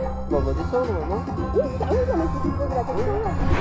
Bon, on va descendre, non? Oui, ah oui, non, mais faut te poser la question.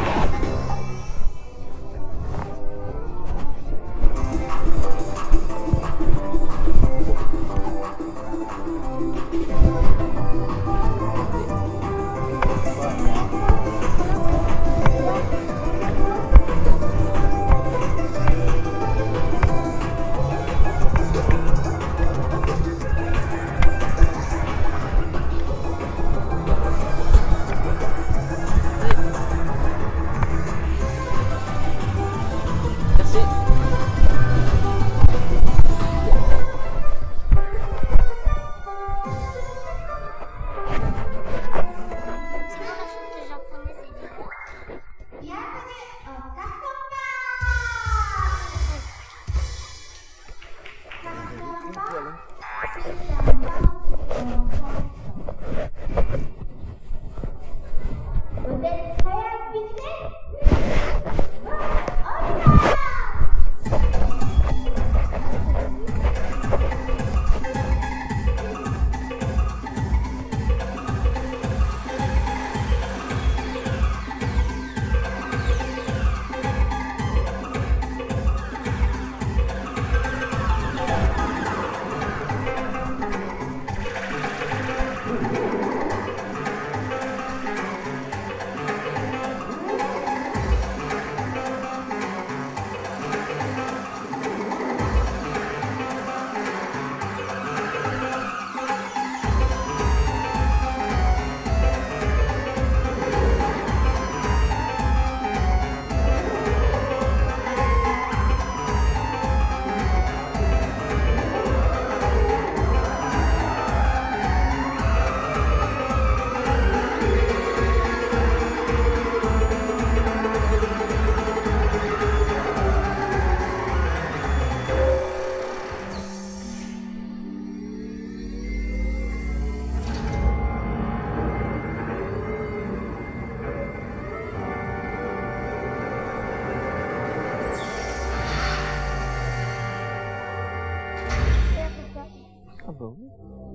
Ah bah oui.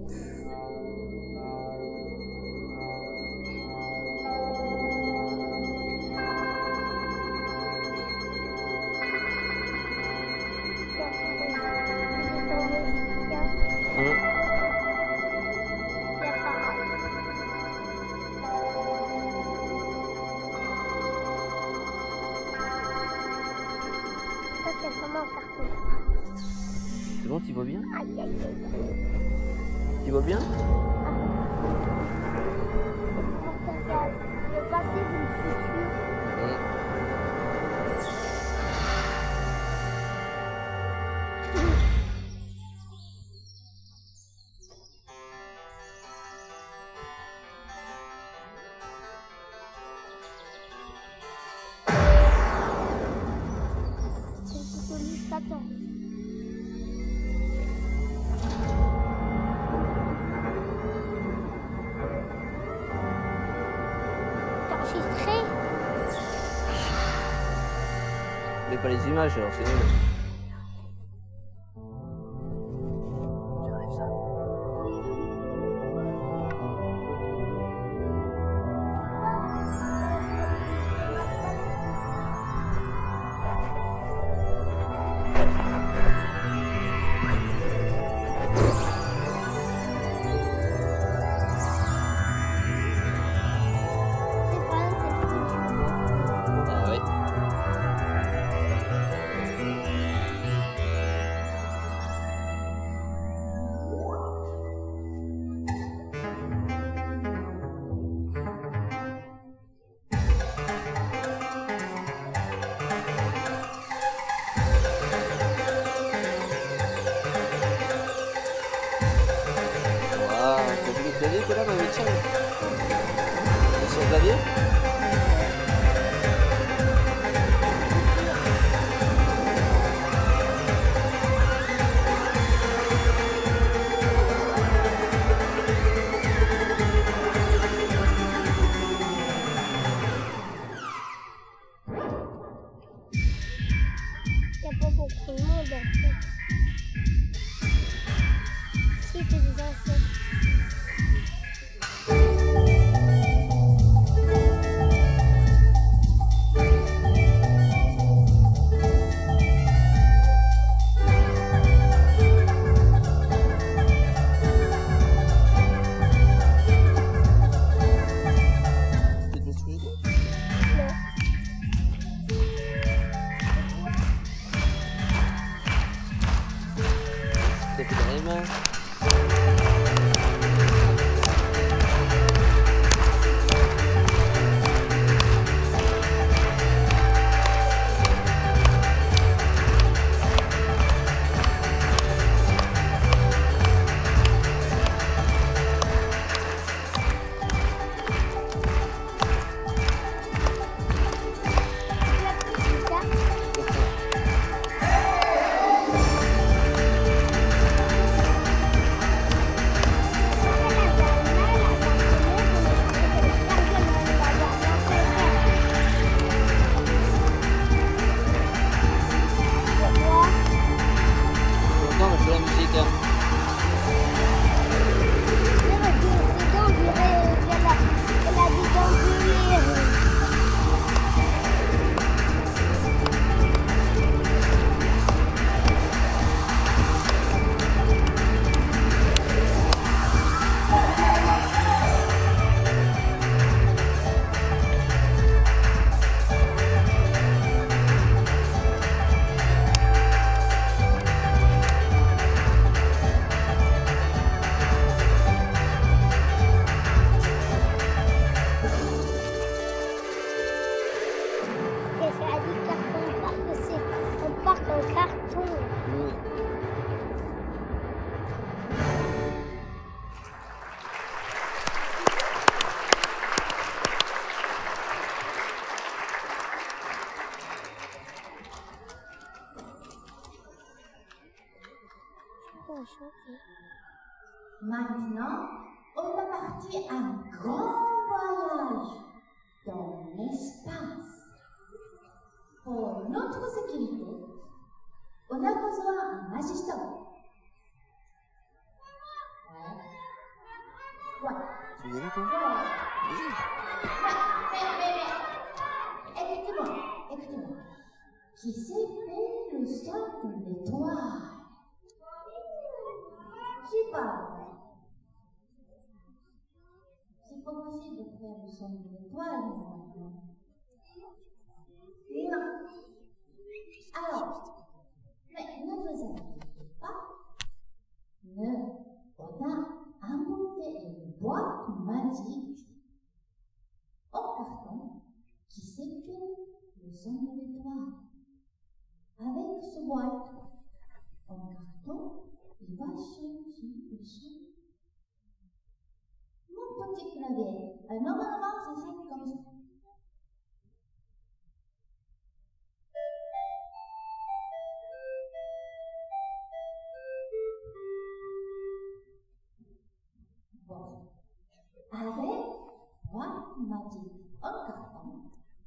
Ça, c'est vraiment un carton. C'est bon, tu vois bien? Aïe, aïe, aïe. Tu vois bien? Le passé d'une future. C'est plutôt l'illustrateur. Enregistré. Mais pas les images, alors c'est nul. J'arrive ça. Ah oui. Waouh, t'as vu le clavier que là dans le métier? C'est sur le clavier? Il n'y a pas beaucoup de monde en fait. Si, c'est des insectes. Maintenant, on va partir un grand voyage dans l'espace. Pour notre sécurité, on a besoin d'un assistant. Voilà. Tu veux y aller, toi? Voilà. Vas-y. Mais, écoutez-moi. Qui s'est fait le son de l'étoile? Je parle. C'est pas possible de faire le son de l'étoile maintenant. Non. Alors, mais ne vous inquiétez pas. On a inventé une boîte magique en carton qui s'est fait le son de l'étoile. Avec ce boîte en carton, il va changer le son. Mon petit clavier, normalement ça fait comme ça. Bon, avec boîte magique en carton,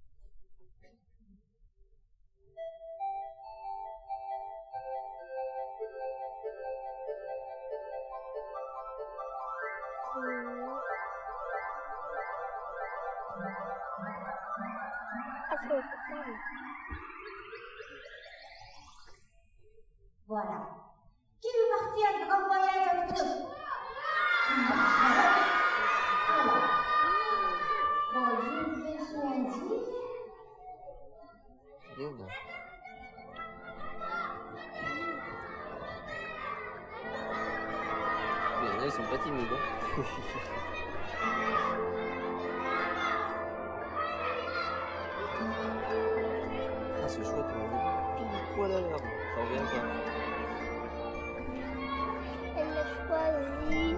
voilà. Qui veut partir un grand voyage avec nous? Alors, bon, je vais choisir. Bien, là. Mais il y en a, ils sont pas timides, hein. Ah, c'est chouette, on est pile poil à l'heure. J'en reviens pas. Elle a choisi.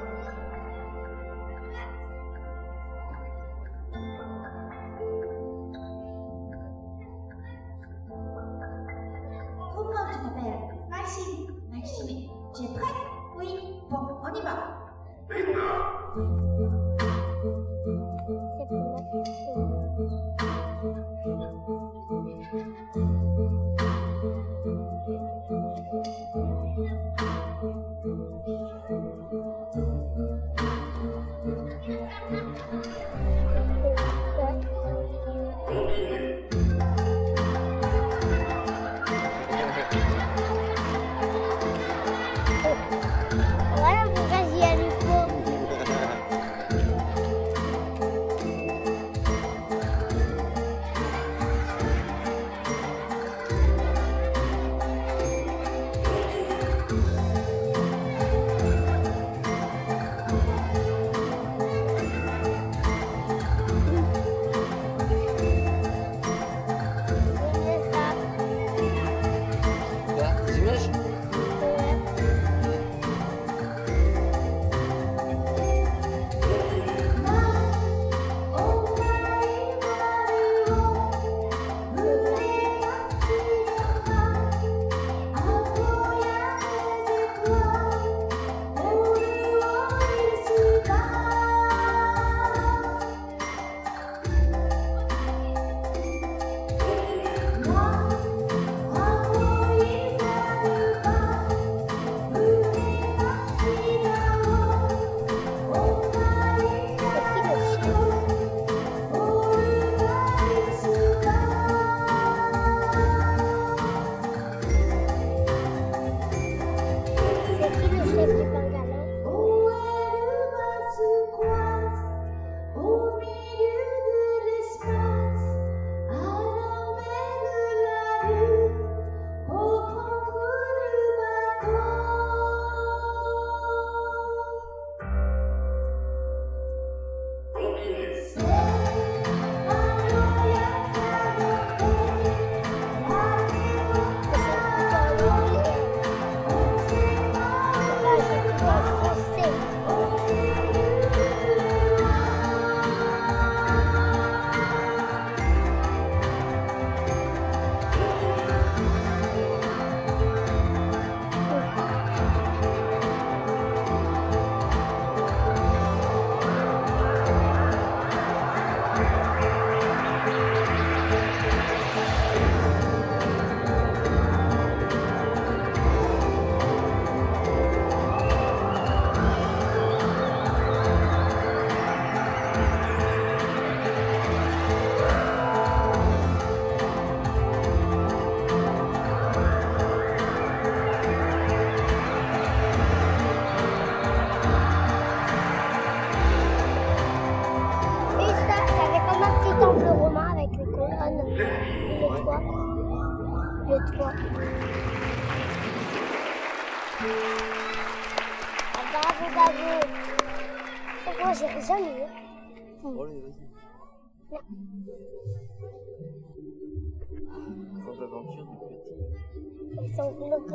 Comment tu t'appelles? Maxime. Tu es prêt? Oui. Bon, on y va. C'est voilà pourquoi j'y arrive pas. Le 3. Bravo. C'est quoi, j'ai jamais. Allez, vas-y. Sans aventure du petit. Ils sont gloc.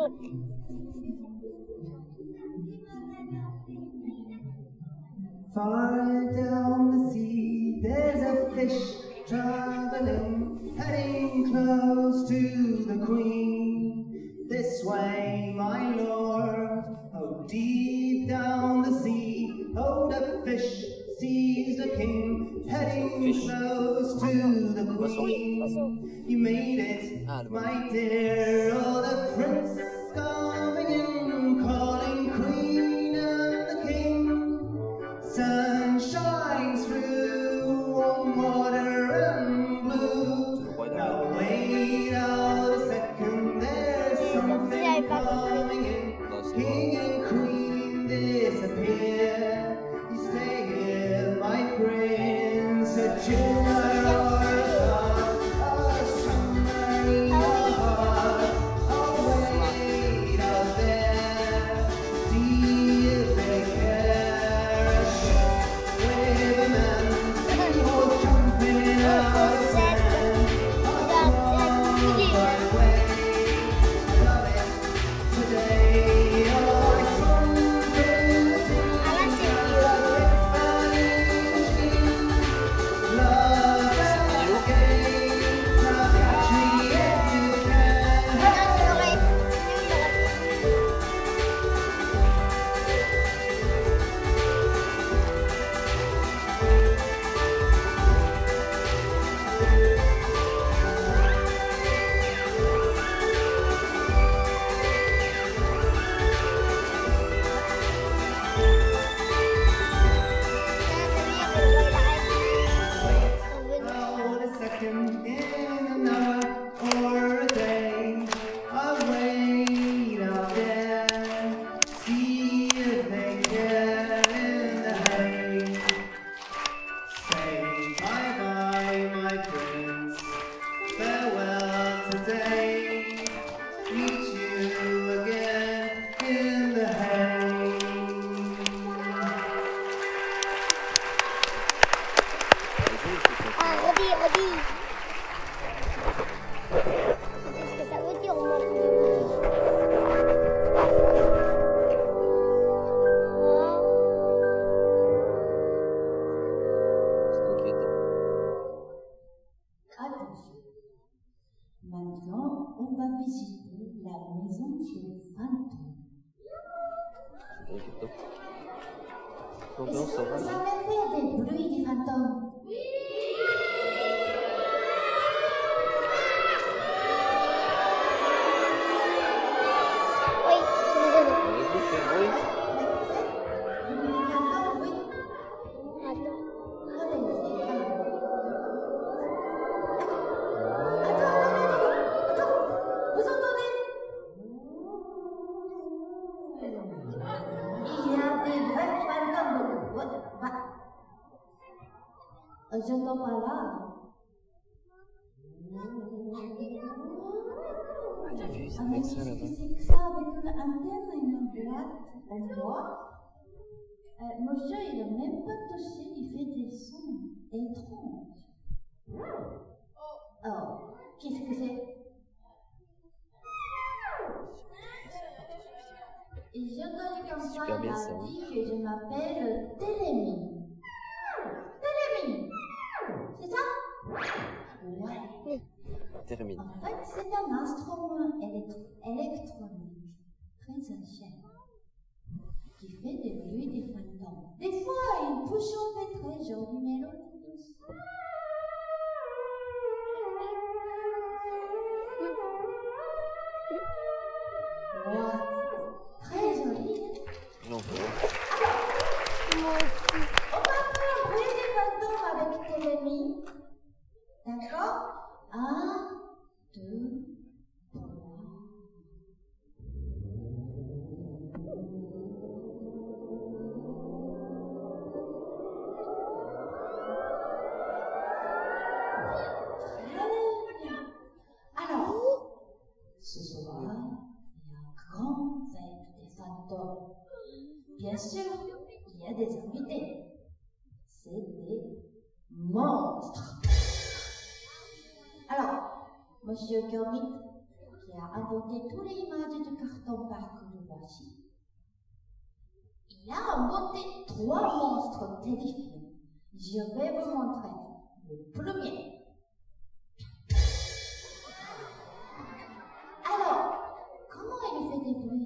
Far down the sea, there's a fish traveling, heading close to the Queen. This way, my lord. Oh, deep down the sea, oh, the fish sees the king, heading close to the Queen. You made it, my dear. Oh, the prince coming in, calling Queen and the king. Sun shines through, warm water and blue. Now wait out a second, there's something coming in. King and queen disappear. You stay here, my prince, a junior or a submarine heart. I'll wait out there, see if they care. With a man, seagull jumping out of sand. I'll my way, I love it today. Oh, I swung through the sea, love and game. Now catch me if you can. Hold a second in an hour or a day. I'll wait out there, see if they care in the hay. Say bye-bye, my prince, farewell today. Meet you again in the hay. Redis. Qu'est-ce que ça veut dire, moi? C'est inquiétant. Attention. Maintenant, on va visiter la maison des fantômes. C'est inquiétant. Est-ce L'ambiance, que ça va, vous non? savez faire des bruits des fantômes? Oui. Vas-y, fais le bruit. Bruits des fantômes, oui. Attends. Allez-y, allez. Attends. Vous entendez? Il y a des vrais fantômes. Ouais, bah. J'entends pas là. T'as vu, ça Ah, va mais être ça qu'est-ce que là-bas. c'est que ça avec une antenne et une boîte en bois? Monsieur, il n'a même pas touché, il fait des sons étranges. Oh, qu'est-ce que c'est? Et j'ai entendu comme ça, Super bien, il ça, a hein. dit que je m'appelle Télémie. Télémie! C'est ça? Ouais. Termine. En fait, c'est un instrument électronique très ancien qui fait des bruits des fantômes. Des fois, il peut chanter très jolies mélodies. Wow, très joli. Non, Moi aussi. On va faire un bruit des fantômes avec Télémie. D'accord? 1, 2, 3. Très bien. Monsieur Kermit, qui a inventé tous les images de carton par que le voici. Il a inventé 3 monstres terrifiants. Je vais vous montrer le premier. Alors, comment il fait des bruits?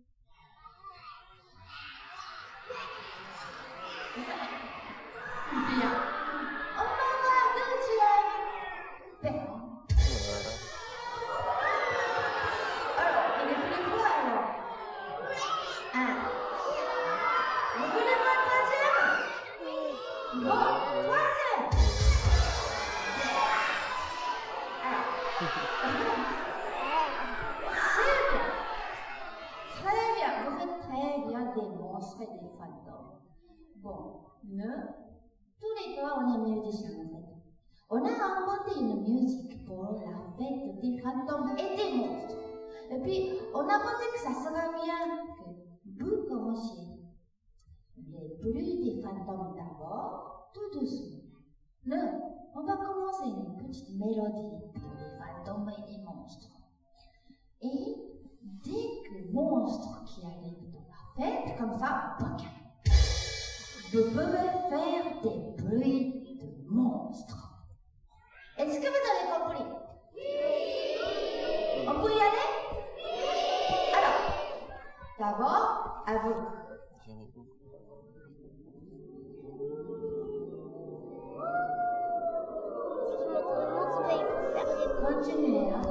Bien. On va voir deuxième. Perron. Alors, il est plus fort alors. 1. Vous voulez voir le troisième? Bon, troisième. Alors. Très bien. Vous faites très bien des monstres et des fantômes. Bon, tous les deux, on est musiciens en fait. On a inventé une musique pour la fête des fantômes et des monstres. Et puis, on a pensé que ça serait bien que vous commenciez les bruits des fantômes d'abord, tout doucement. On va commencer une petite mélodie pour les fantômes et les monstres. Et dès que le monstre qui arrive dans la fête, comme ça, vous pouvez faire des bruits de monstres. Est-ce que vous avez compris? Oui. On peut y aller? Oui. Alors, d'abord, à vous. Si je montre le monstre, il faut faire des bruits. Continuez, hein.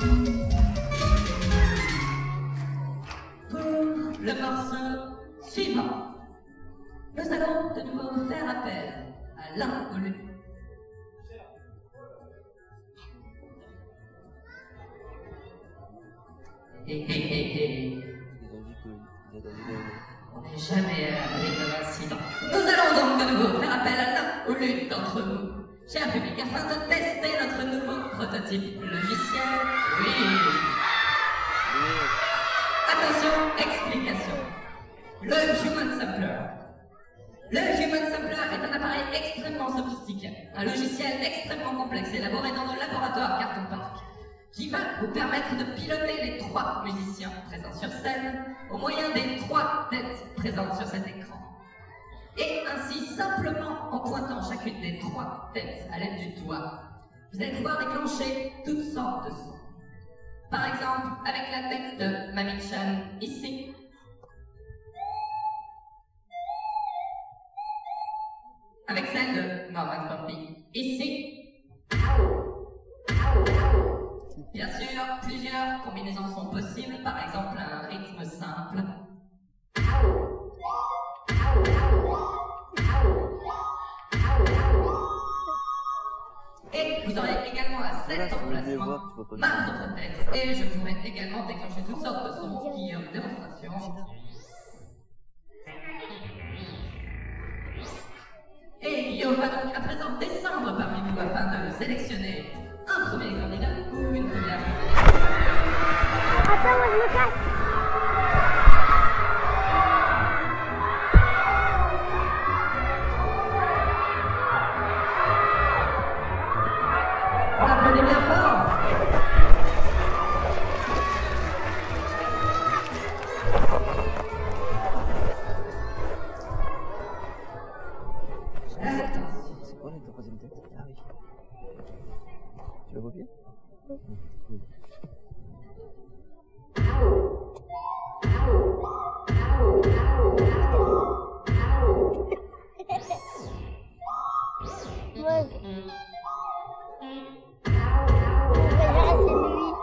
Pour le morceau suivant, nous allons de nouveau faire appel à l'inconnu. Ils ont dit qu'ils attendaient gagner. On n'est jamais à l'abri d'un incident. Nous allons donc de nouveau faire appel à l'un ou l'une d'entre vous, cher public, afin de tester notre nouveau prototype logiciel. Oui. Attention, explication. Le Human Sampler. Le Human Sampler est un appareil extrêmement sophistiqué, un logiciel extrêmement complexe élaboré dans nos laboratoires Carton Park, qui va vous permettre de piloter les 3 musiciens présents sur scène au moyen des 3 têtes présentes sur cet écran. Et ainsi, simplement en pointant chacune des 3 têtes à l'aide du doigt, vous allez pouvoir déclencher toutes sortes de sons. Par exemple, avec la tête de Mami-chan ici, avec celle de Norman Bumpy ici, bien sûr, plusieurs combinaisons sont possibles, par exemple un rythme simple. Et vous aurez également à cet emplacement ma propre tête. Et je pourrais également déclencher toutes sortes de sons qui ont démonstration. Et Guillaume va donc à présent descendre parmi vous afin de sélectionner un premier candidat ou une première candidate. Attends, moi je me casse. On l'applaudit bien fort. C'est quoi la troisième tête? Ah oui. Tu l'as copié? Moi, je verrai c'est lui.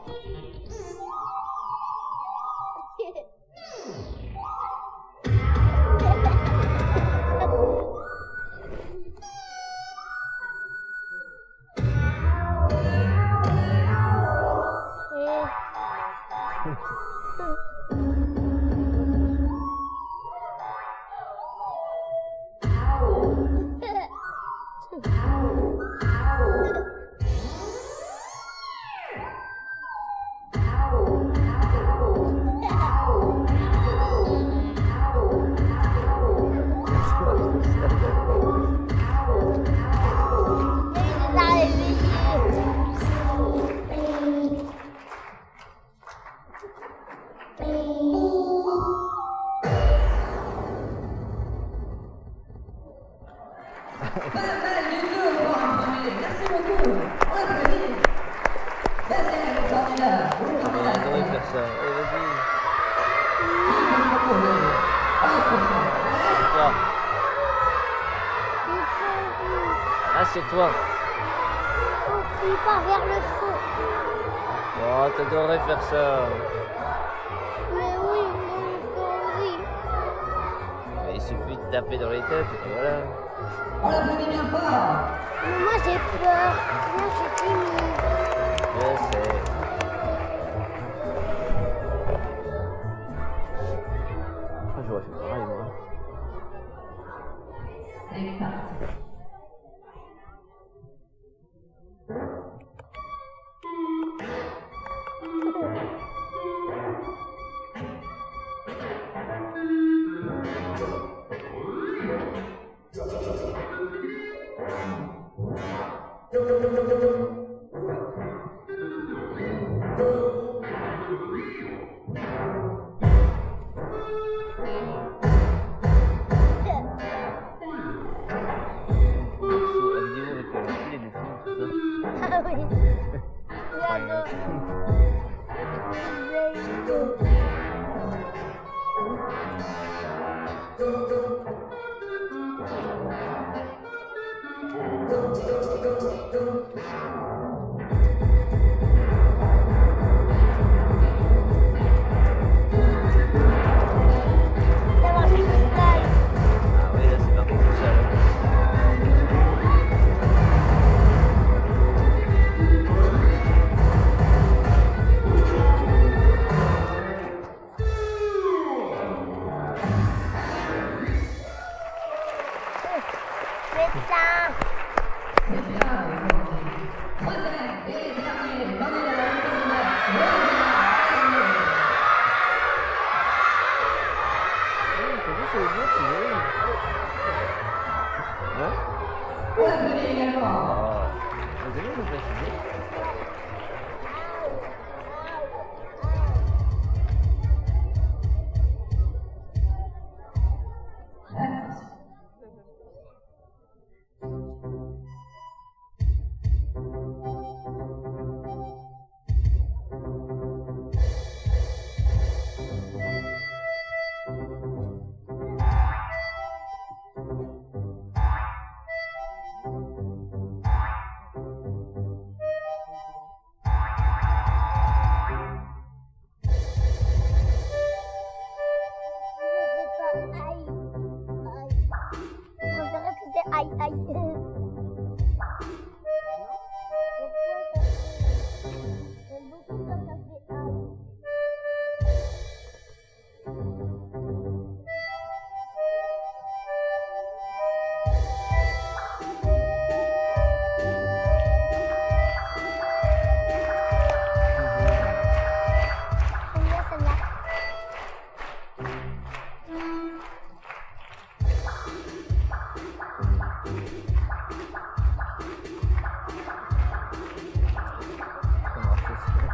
Pas mal du tout pour un premier. Merci beaucoup. On applaudit. Deuxième candidat ou On candidate. devrait faire ça. Allez, vas-y. Qui peut proposer un prochain? C'est toi. Ah, c'est toi. Il part vers le fond. Oh, t'adorerais faire ça. Mais oui, moi j'ai envie. Mais il suffit de taper dans les têtes et puis voilà. On l'applaudit bien fort. Mais moi j'ai peur. Moi je suis timide. Je sais. Ah, j'aurais fait pareil, moi. C'est parti. Ah oui. J'adore. Aïe. J'aime beaucoup quand ça fait aïe. J'aime bien celle-là. Ça marche aussi.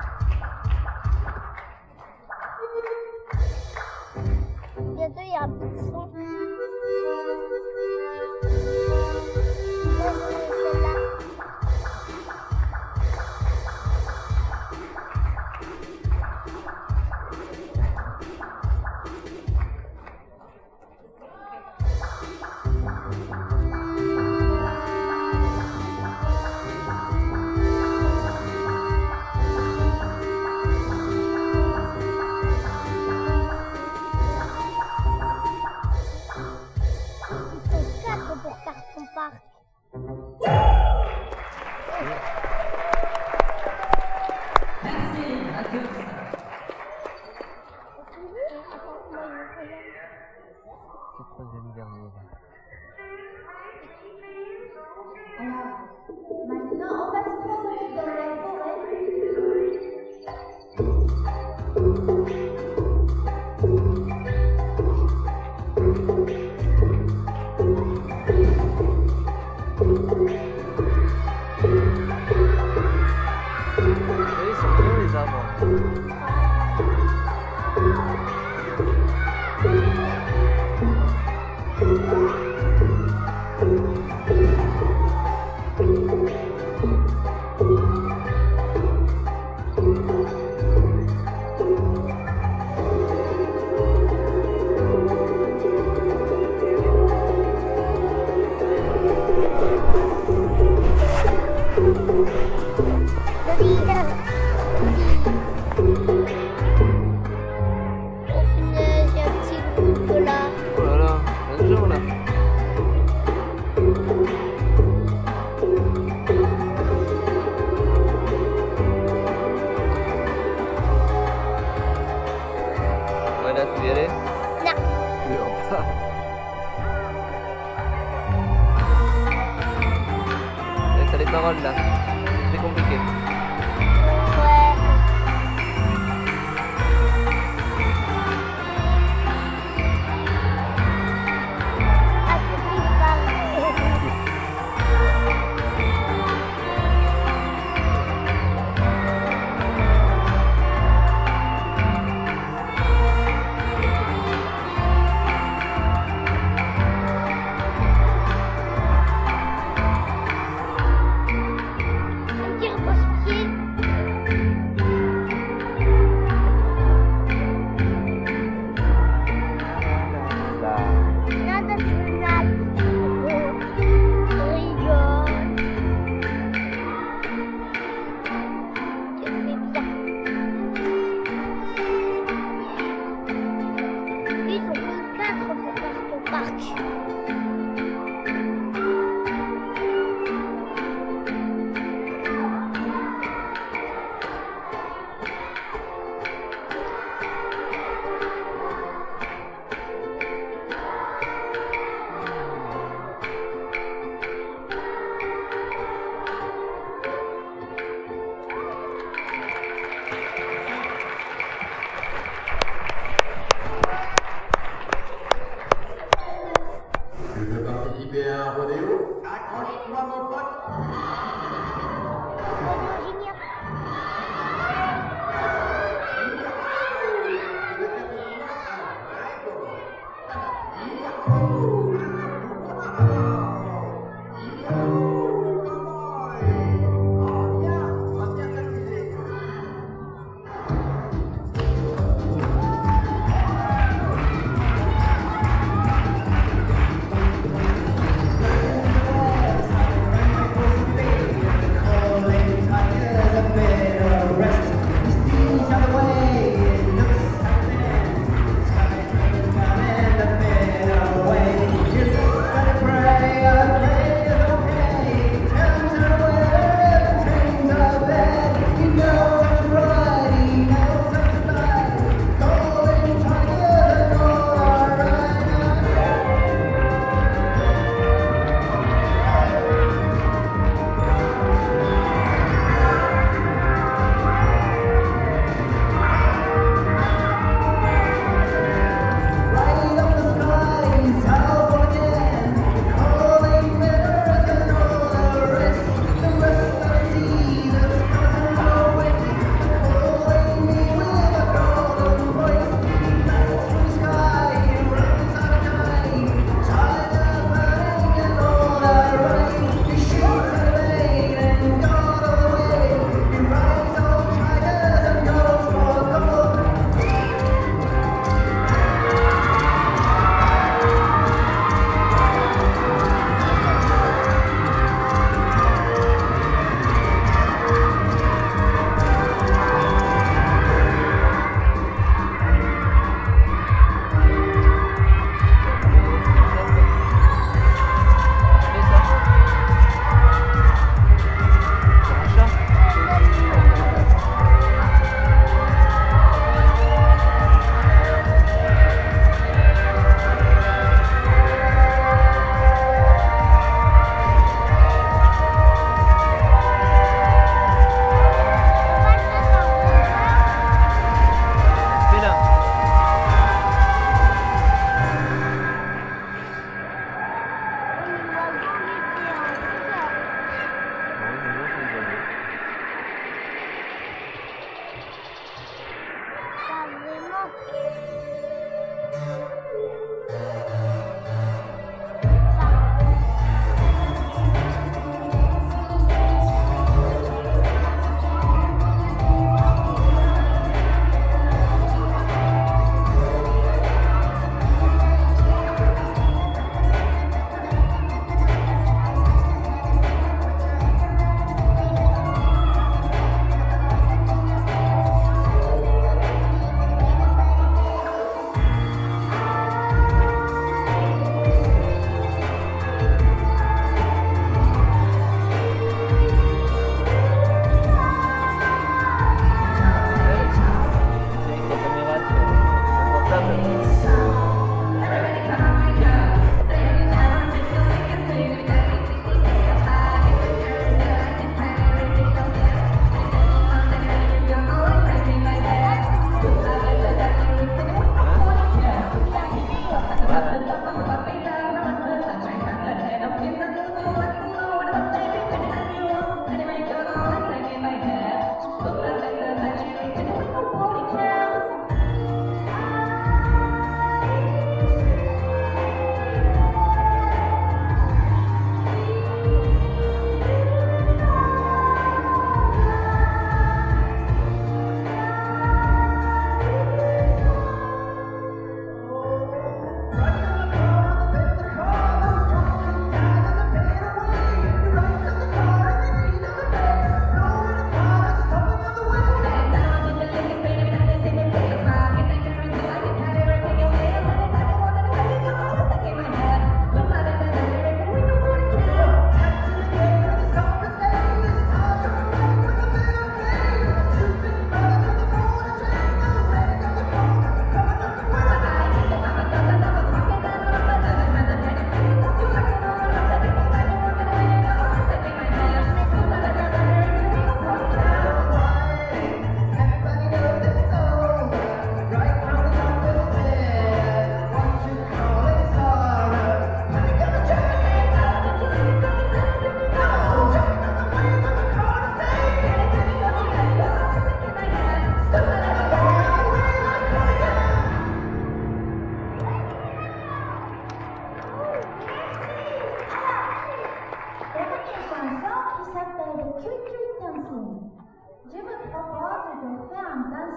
Bientôt, il y a un peu de son. Celle-là. Ils sont 4 pour faire ton parc. Merci à tous. Attends, moi, je vais regarder. C'est le troisième dernier. Alors, maintenant, on va se promener dans la forêt. Oui, ils sont bien les arbres. Oh punaise, il y a un petit groupe là. Oh là là, un jour là. Voilà, tu veux y aller? Non. Non, pas. T'as les paroles là. C'est compliqué. Ouais. Ah, c'est qui parle.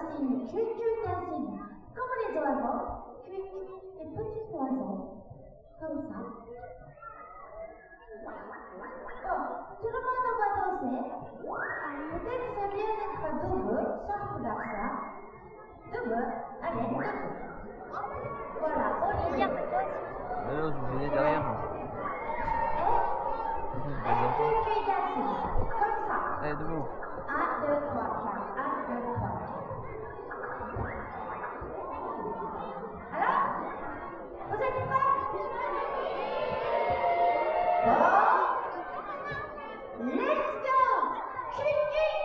dancing, cute dancing, comme les oiseaux, cute, les petits oiseaux, comme ça. Bon, tout le monde va danser. Peut-être c'est bien d'être debout, sans vouloir ça. Debout, allez, debout. Voilà, on y vient. Non, je vous venais derrière. Cute dancing, comme ça. Allez, debout. 1, 2, 3, 4. 1, 2, 3. Alors, vous êtes prêts? Bon, let's go! Cricket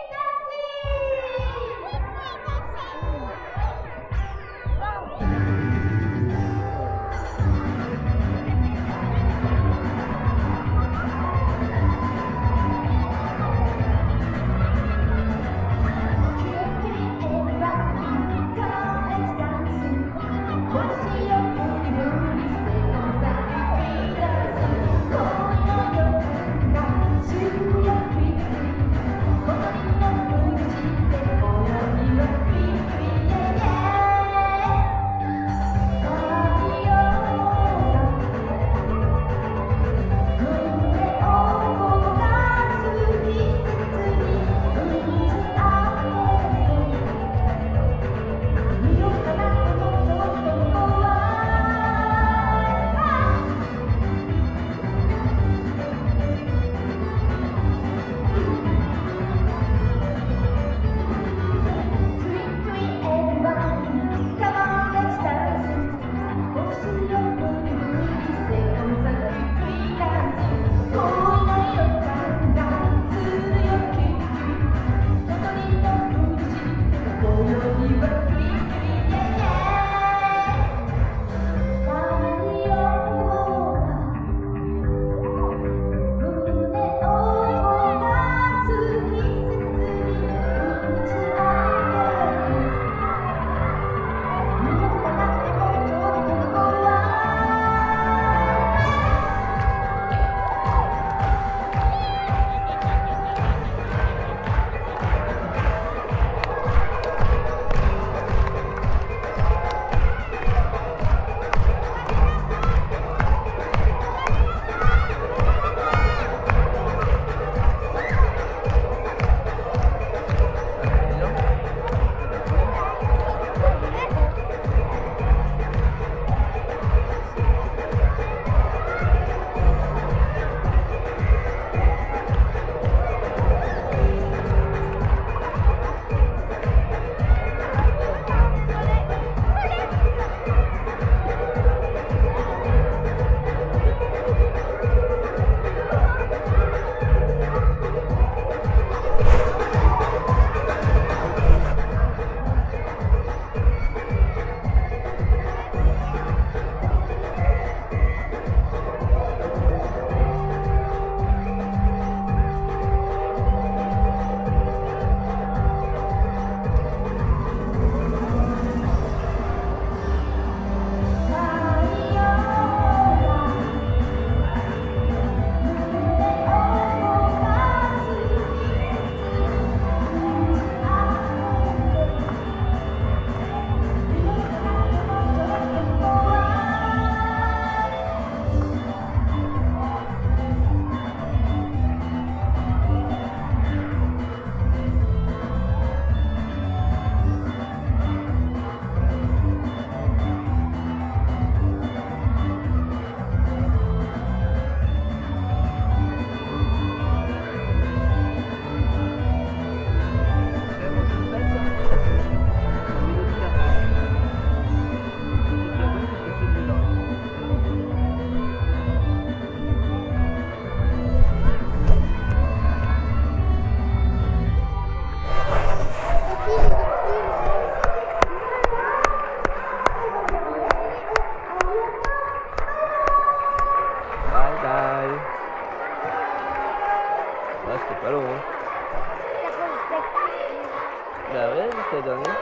Bah ouais, c'est la dernière.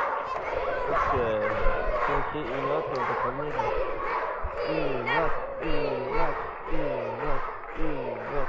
Parce que si on crée une autre, on peut pas venir. Une autre.